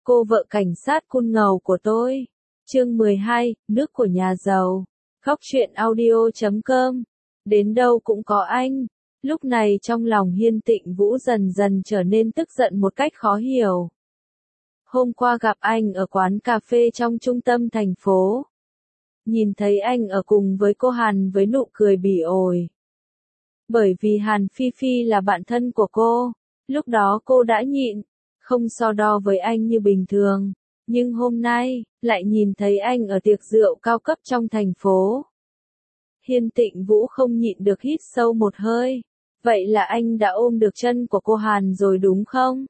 Cô vợ cảnh sát cun ngầu của tôi. Chương 12, nước của nhà giàu. Khóc chuyện audio.com. Đến đâu cũng có anh. Lúc này trong lòng Hiên Tịnh Vũ dần dần trở nên tức giận một cách khó hiểu. Hôm qua gặp anh ở quán cà phê trong trung tâm thành phố. Nhìn thấy anh ở cùng với cô Hàn với nụ cười bỉ ổi. Bởi vì Hàn Phi Phi là bạn thân của cô, lúc đó cô đã nhịn, không so đo với anh như bình thường. Nhưng hôm nay, lại nhìn thấy anh ở tiệc rượu cao cấp trong thành phố. Hiên Tịnh Vũ không nhịn được hít sâu một hơi. Vậy là anh đã ôm được chân của cô Hàn rồi đúng không?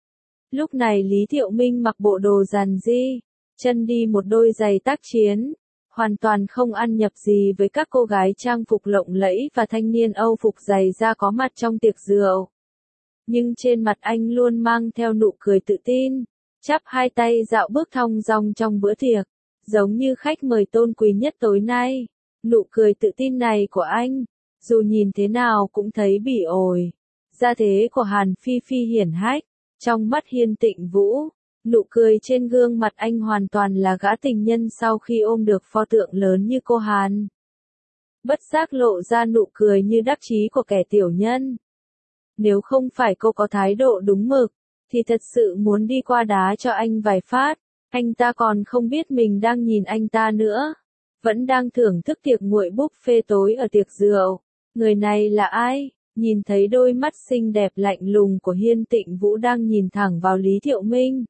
Lúc này Lý Thiệu Minh mặc bộ đồ giản dị, chân đi một đôi giày tác chiến, hoàn toàn không ăn nhập gì với các cô gái trang phục lộng lẫy và thanh niên Âu phục giày da có mặt trong tiệc rượu. Nhưng trên mặt anh luôn mang theo nụ cười tự tin, chắp hai tay dạo bước thong dong trong bữa tiệc, giống như khách mời tôn quý nhất tối nay. Nụ cười tự tin này của anh, dù nhìn thế nào cũng thấy bỉ ổi. Gia thế của Hàn Phi Phi hiển hách, trong mắt Hiên Tịnh Vũ, nụ cười trên gương mặt anh hoàn toàn là gã tình nhân sau khi ôm được pho tượng lớn như cô Hàn. Bất giác lộ ra nụ cười như đắc chí của kẻ tiểu nhân. Nếu không phải cô có thái độ đúng mực, thì thật sự muốn đi qua đá cho anh vài phát, anh ta còn không biết mình đang nhìn anh ta nữa. Vẫn đang thưởng thức tiệc nguội buffet tối ở tiệc rượu. Người này là ai? Nhìn thấy đôi mắt xinh đẹp lạnh lùng của Hiên Tịnh Vũ đang nhìn thẳng vào Lý Thiệu Minh.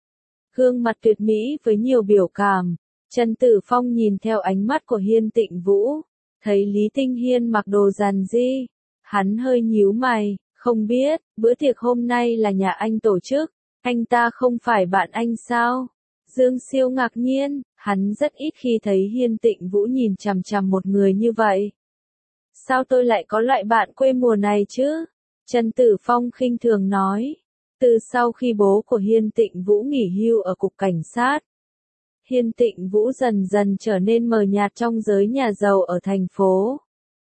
Gương mặt tuyệt mỹ với nhiều biểu cảm. Trần Tử Phong nhìn theo ánh mắt của Hiên Tịnh Vũ, thấy Lý Tinh Hiên mặc đồ giản dị, hắn hơi nhíu mày, không biết, bữa tiệc hôm nay là nhà anh tổ chức, anh ta không phải bạn anh sao? Dương Siêu ngạc nhiên, hắn rất ít khi thấy Hiên Tịnh Vũ nhìn chằm chằm một người như vậy. Sao tôi lại có loại bạn quê mùa này chứ? Trần Tử Phong khinh thường nói. Từ sau khi bố của Hiên Tịnh Vũ nghỉ hưu ở cục cảnh sát, Hiên Tịnh Vũ dần dần trở nên mờ nhạt trong giới nhà giàu ở thành phố.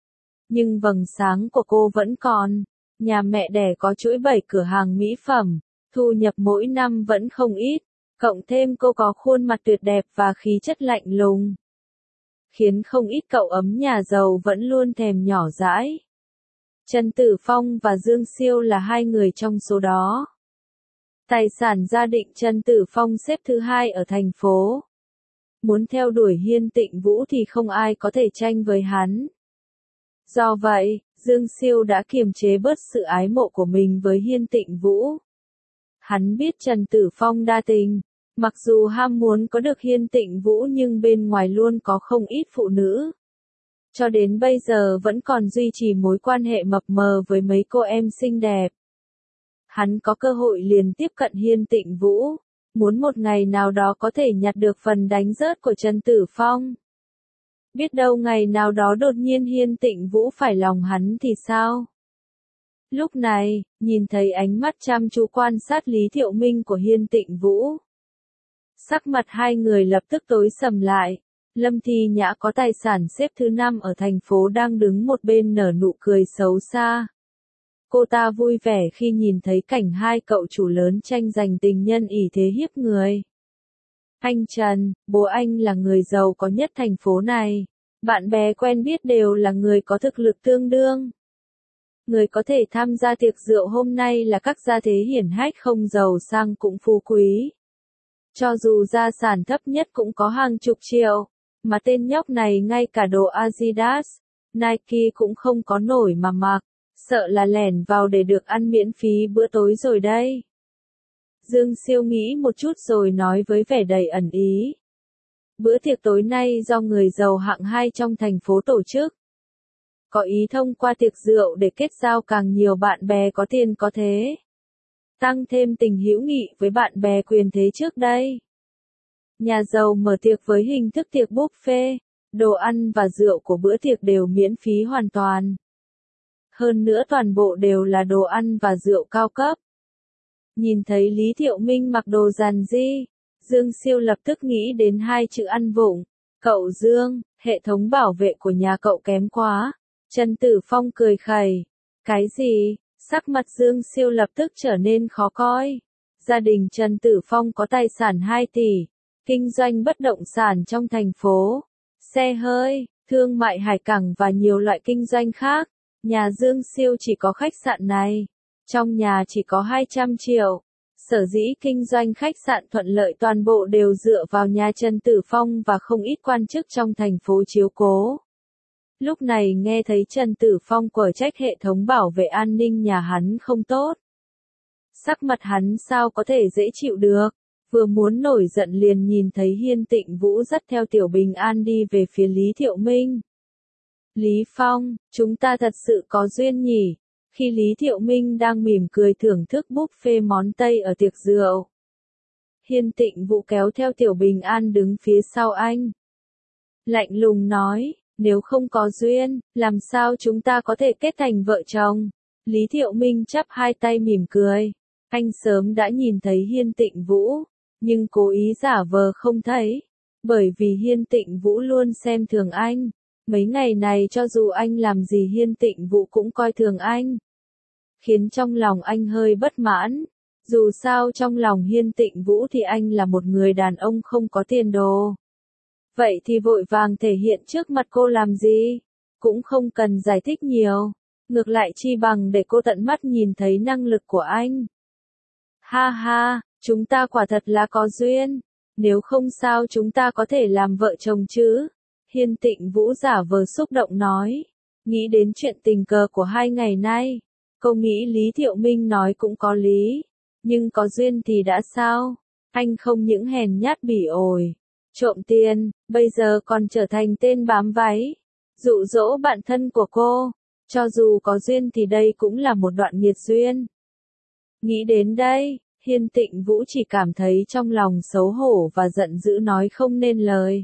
Nhưng vầng sáng của cô vẫn còn. Nhà mẹ đẻ có chuỗi 7 cửa hàng mỹ phẩm, thu nhập mỗi năm vẫn không ít. Cộng thêm cô có khuôn mặt tuyệt đẹp và khí chất lạnh lùng, khiến không ít cậu ấm nhà giàu vẫn luôn thèm nhỏ dãi. Trần Tử Phong và Dương Siêu là hai người trong số đó. Tài sản gia đình Trần Tử Phong xếp thứ 2 ở thành phố. Muốn theo đuổi Hiên Tịnh Vũ thì không ai có thể tranh với hắn. Do vậy, Dương Siêu đã kiềm chế bớt sự ái mộ của mình với Hiên Tịnh Vũ. Hắn biết Trần Tử Phong đa tình, mặc dù ham muốn có được Hiên Tịnh Vũ nhưng bên ngoài luôn có không ít phụ nữ. Cho đến bây giờ vẫn còn duy trì mối quan hệ mập mờ với mấy cô em xinh đẹp. Hắn có cơ hội liền tiếp cận Hiên Tịnh Vũ, muốn một ngày nào đó có thể nhặt được phần đánh rớt của Trần Tử Phong. Biết đâu ngày nào đó đột nhiên Hiên Tịnh Vũ phải lòng hắn thì sao? Lúc này, nhìn thấy ánh mắt chăm chú quan sát Lý Thiệu Minh của Hiên Tịnh Vũ. Sắc mặt hai người lập tức tối sầm lại. Lâm Thi Nhã có tài sản xếp thứ 5 ở thành phố đang đứng một bên nở nụ cười xấu xa. Cô ta vui vẻ khi nhìn thấy cảnh hai cậu chủ lớn tranh giành tình nhân ỷ thế hiếp người. Anh Trần, bố anh là người giàu có nhất thành phố này. Bạn bè quen biết đều là người có thực lực tương đương. Người có thể tham gia tiệc rượu hôm nay là các gia thế hiển hách không giàu sang cũng phú quý. Cho dù gia sản thấp nhất cũng có hàng chục triệu, mà tên nhóc này ngay cả đồ Adidas, Nike cũng không có nổi mà mặc, sợ là lẻn vào để được ăn miễn phí bữa tối rồi đây. Dương Siêu nghĩ một chút rồi nói với vẻ đầy ẩn ý. Bữa tiệc tối nay do người giàu hạng 2 trong thành phố tổ chức. Có ý thông qua tiệc rượu để kết giao càng nhiều bạn bè có tiền có thế. Tăng thêm tình hữu nghị với bạn bè quyền thế trước đây. Nhà giàu mở tiệc với hình thức tiệc buffet, đồ ăn và rượu của bữa tiệc đều miễn phí hoàn toàn. Hơn nữa toàn bộ đều là đồ ăn và rượu cao cấp. Nhìn thấy Lý Thiệu Minh mặc đồ giản dị, Dương Siêu lập tức nghĩ đến hai chữ ăn vụng. Cậu Dương, hệ thống bảo vệ của nhà cậu kém quá. Trần Tử Phong cười khẩy. Cái gì? Sắc mặt Dương Siêu lập tức trở nên khó coi. Gia đình Trần Tử Phong có tài sản 2 tỷ, kinh doanh bất động sản trong thành phố, xe hơi, thương mại hải cảng và nhiều loại kinh doanh khác. Nhà Dương Siêu chỉ có khách sạn này. Trong nhà chỉ có 200 triệu. Sở dĩ kinh doanh khách sạn thuận lợi toàn bộ đều dựa vào nhà Trần Tử Phong và không ít quan chức trong thành phố chiếu cố. Lúc này nghe thấy Trần Tử Phong quở trách hệ thống bảo vệ an ninh nhà hắn không tốt. Sắc mặt hắn sao có thể dễ chịu được, vừa muốn nổi giận liền nhìn thấy Hiên Tịnh Vũ dắt theo Tiểu Bình An đi về phía Lý Thiệu Minh. Lý Phong, chúng ta thật sự có duyên nhỉ? Khi Lý Thiệu Minh đang mỉm cười thưởng thức buffet món Tây ở tiệc rượu, Hiên Tịnh Vũ kéo theo Tiểu Bình An đứng phía sau anh. Lạnh lùng nói, nếu không có duyên, làm sao chúng ta có thể kết thành vợ chồng? Lý Thiệu Minh chắp hai tay mỉm cười. Anh sớm đã nhìn thấy Hiên Tịnh Vũ, nhưng cố ý giả vờ không thấy. Bởi vì Hiên Tịnh Vũ luôn xem thường anh. Mấy ngày này cho dù anh làm gì Hiên Tịnh Vũ cũng coi thường anh. Khiến trong lòng anh hơi bất mãn. Dù sao trong lòng Hiên Tịnh Vũ thì anh là một người đàn ông không có tiền đồ. Vậy thì vội vàng thể hiện trước mặt cô làm gì? Cũng không cần giải thích nhiều. Ngược lại chi bằng để cô tận mắt nhìn thấy năng lực của anh. Ha ha, chúng ta quả thật là có duyên. Nếu không sao chúng ta có thể làm vợ chồng chứ? Hiên Tịnh Vũ giả vờ xúc động nói. Nghĩ đến chuyện tình cờ của 2 ngày nay. Cô nghĩ Lý Thiệu Minh nói cũng có lý. Nhưng có duyên thì đã sao? Anh không những hèn nhát bỉ ổi, trộm tiền, bây giờ còn trở thành tên bám váy, dụ dỗ bạn thân của cô. Cho dù có duyên thì đây cũng là một đoạn nghiệt duyên. Nghĩ đến đây, Hiên Tịnh Vũ chỉ cảm thấy trong lòng xấu hổ và giận dữ nói không nên lời.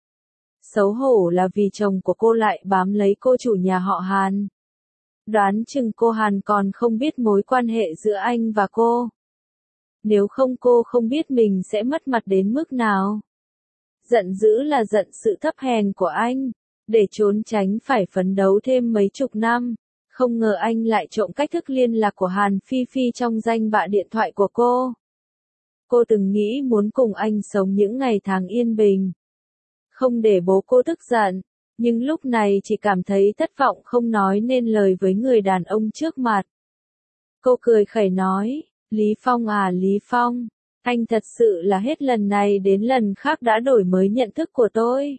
Xấu hổ là vì chồng của cô lại bám lấy cô chủ nhà họ Hàn. Đoán chừng cô Hàn còn không biết mối quan hệ giữa anh và cô. Nếu không cô không biết mình sẽ mất mặt đến mức nào. Giận dữ là giận sự thấp hèn của anh, để trốn tránh phải phấn đấu thêm mấy chục năm. Không ngờ anh lại trộm cách thức liên lạc của Hàn Phi Phi trong danh bạ điện thoại của cô. Cô từng nghĩ muốn cùng anh sống những ngày tháng yên bình. Không để bố cô tức giận, nhưng lúc này chỉ cảm thấy thất vọng không nói nên lời với người đàn ông trước mặt. Cô cười khẩy nói, Lý Phong à Lý Phong, anh thật sự là hết lần này đến lần khác đã đổi mới nhận thức của tôi.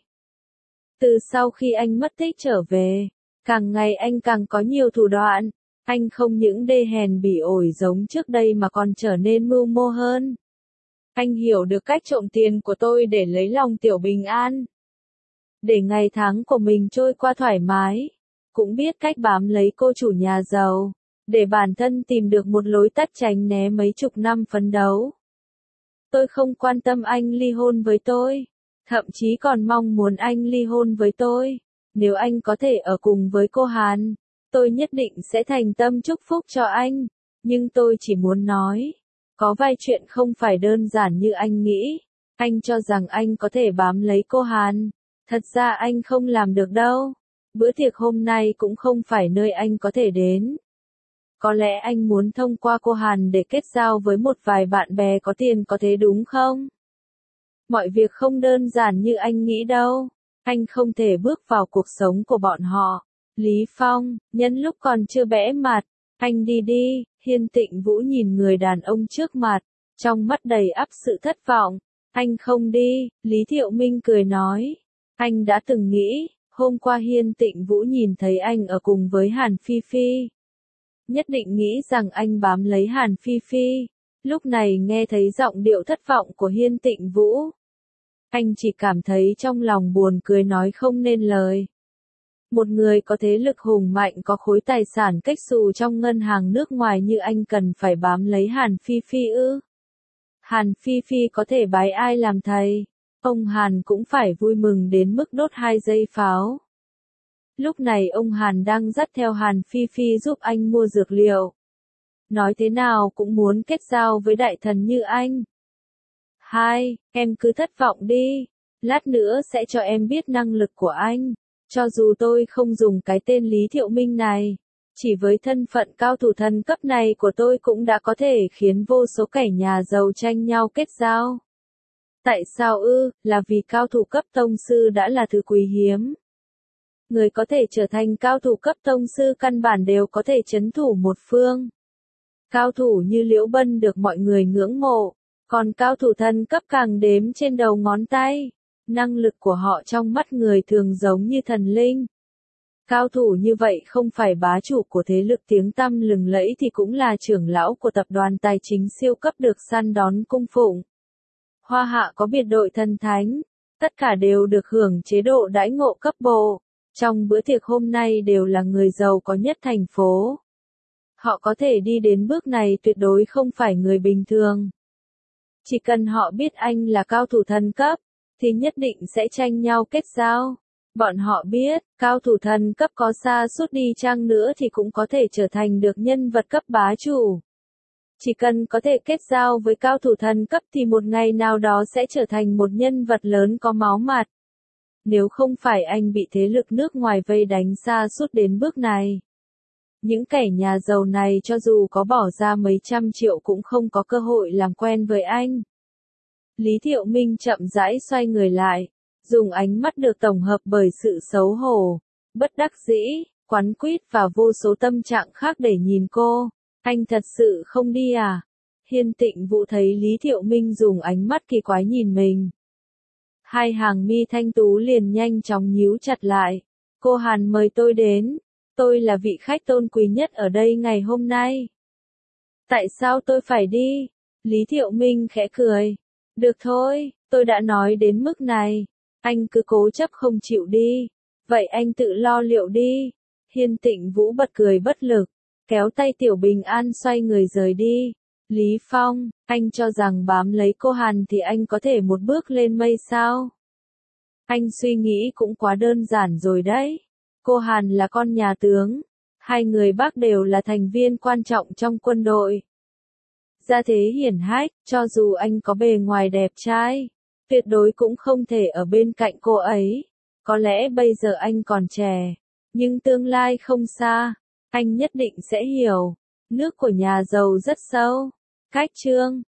Từ sau khi anh mất tích trở về, càng ngày anh càng có nhiều thủ đoạn, anh không những đê hèn bỉ ổi giống trước đây mà còn trở nên mưu mô hơn. Anh hiểu được cách trộm tiền của tôi để lấy lòng Tiểu Bình An. Để ngày tháng của mình trôi qua thoải mái, cũng biết cách bám lấy cô chủ nhà giàu, để bản thân tìm được một lối tắt tránh né mấy chục năm phấn đấu. Tôi không quan tâm anh ly hôn với tôi, thậm chí còn mong muốn anh ly hôn với tôi. Nếu anh có thể ở cùng với cô Hàn, tôi nhất định sẽ thành tâm chúc phúc cho anh. Nhưng tôi chỉ muốn nói, có vài chuyện không phải đơn giản như anh nghĩ. Anh cho rằng anh có thể bám lấy cô Hàn. Thật ra anh không làm được đâu. Bữa tiệc hôm nay cũng không phải nơi anh có thể đến. Có lẽ anh muốn thông qua cô Hàn để kết giao với một vài bạn bè có tiền có thế đúng không? Mọi việc không đơn giản như anh nghĩ đâu. Anh không thể bước vào cuộc sống của bọn họ. Lý Phong, nhân lúc còn chưa bẽ mặt, anh đi đi. Hiên Tịnh Vũ nhìn người đàn ông trước mặt, trong mắt đầy ắp sự thất vọng. Anh không đi, Lý Thiệu Minh cười nói. Anh đã từng nghĩ, hôm qua Hiên Tịnh Vũ nhìn thấy anh ở cùng với Hàn Phi Phi. Nhất định nghĩ rằng anh bám lấy Hàn Phi Phi. Lúc này nghe thấy giọng điệu thất vọng của Hiên Tịnh Vũ. Anh chỉ cảm thấy trong lòng buồn cười nói không nên lời. Một người có thế lực hùng mạnh có khối tài sản cách xù trong ngân hàng nước ngoài như anh cần phải bám lấy Hàn Phi Phi ư? Hàn Phi Phi có thể bái ai làm thầy? Ông Hàn cũng phải vui mừng đến mức đốt 2 giây pháo. Lúc này ông Hàn đang dắt theo Hàn Phi Phi giúp anh mua dược liệu. Nói thế nào cũng muốn kết giao với đại thần như anh. Hai, em cứ thất vọng đi. Lát nữa sẽ cho em biết năng lực của anh. Cho dù tôi không dùng cái tên Lý Thiệu Minh này. Chỉ với thân phận cao thủ thần cấp này của tôi cũng đã có thể khiến vô số kẻ nhà giàu tranh nhau kết giao. Tại sao ư? Là vì cao thủ cấp tông sư đã là thứ quý hiếm. Người có thể trở thành cao thủ cấp tông sư căn bản đều có thể trấn thủ một phương. Cao thủ như Liễu Bân được mọi người ngưỡng mộ, còn cao thủ thần cấp càng đếm trên đầu ngón tay. Năng lực của họ trong mắt người thường giống như thần linh. Cao thủ như vậy không phải bá chủ của thế lực tiếng tăm lừng lẫy thì cũng là trưởng lão của tập đoàn tài chính siêu cấp được săn đón cung phụng. Hoa Hạ có biệt đội thần thánh, tất cả đều được hưởng chế độ đãi ngộ cấp bộ. Trong bữa tiệc hôm nay đều là người giàu có nhất thành phố. Họ có thể đi đến bước này tuyệt đối không phải người bình thường. Chỉ cần họ biết anh là cao thủ thần cấp, thì nhất định sẽ tranh nhau kết giao. Bọn họ biết, cao thủ thần cấp có sa sút đi chăng nữa thì cũng có thể trở thành được nhân vật cấp bá chủ. Chỉ cần có thể kết giao với cao thủ thần cấp thì một ngày nào đó sẽ trở thành một nhân vật lớn có máu mặt. Nếu không phải anh bị thế lực nước ngoài vây đánh sa sút đến bước này. Những kẻ nhà giàu này cho dù có bỏ ra mấy trăm triệu cũng không có cơ hội làm quen với anh. Lý Thiệu Minh chậm rãi xoay người lại, dùng ánh mắt được tổng hợp bởi sự xấu hổ, bất đắc dĩ, quắn quýt và vô số tâm trạng khác để nhìn cô. Anh thật sự không đi à? Hiên Tịnh Vũ thấy Lý Thiệu Minh dùng ánh mắt kỳ quái nhìn mình. Hai hàng mi thanh tú liền nhanh chóng nhíu chặt lại. Cô Hàn mời tôi đến. Tôi là vị khách tôn quý nhất ở đây ngày hôm nay. Tại sao tôi phải đi? Lý Thiệu Minh khẽ cười. Được thôi, tôi đã nói đến mức này. Anh cứ cố chấp không chịu đi. Vậy anh tự lo liệu đi. Hiên Tịnh Vũ bật cười bất lực, kéo tay Tiểu Bình An xoay người rời đi. Lý Phong, anh cho rằng bám lấy cô Hàn thì anh có thể một bước lên mây sao? Anh suy nghĩ cũng quá đơn giản rồi đấy. Cô Hàn là con nhà tướng. Hai người bác đều là thành viên quan trọng trong quân đội. Gia thế hiển hách, cho dù anh có bề ngoài đẹp trai, tuyệt đối cũng không thể ở bên cạnh cô ấy. Có lẽ bây giờ anh còn trẻ, nhưng tương lai không xa, anh nhất định sẽ hiểu. Nước của nhà giàu rất sâu. Cách chương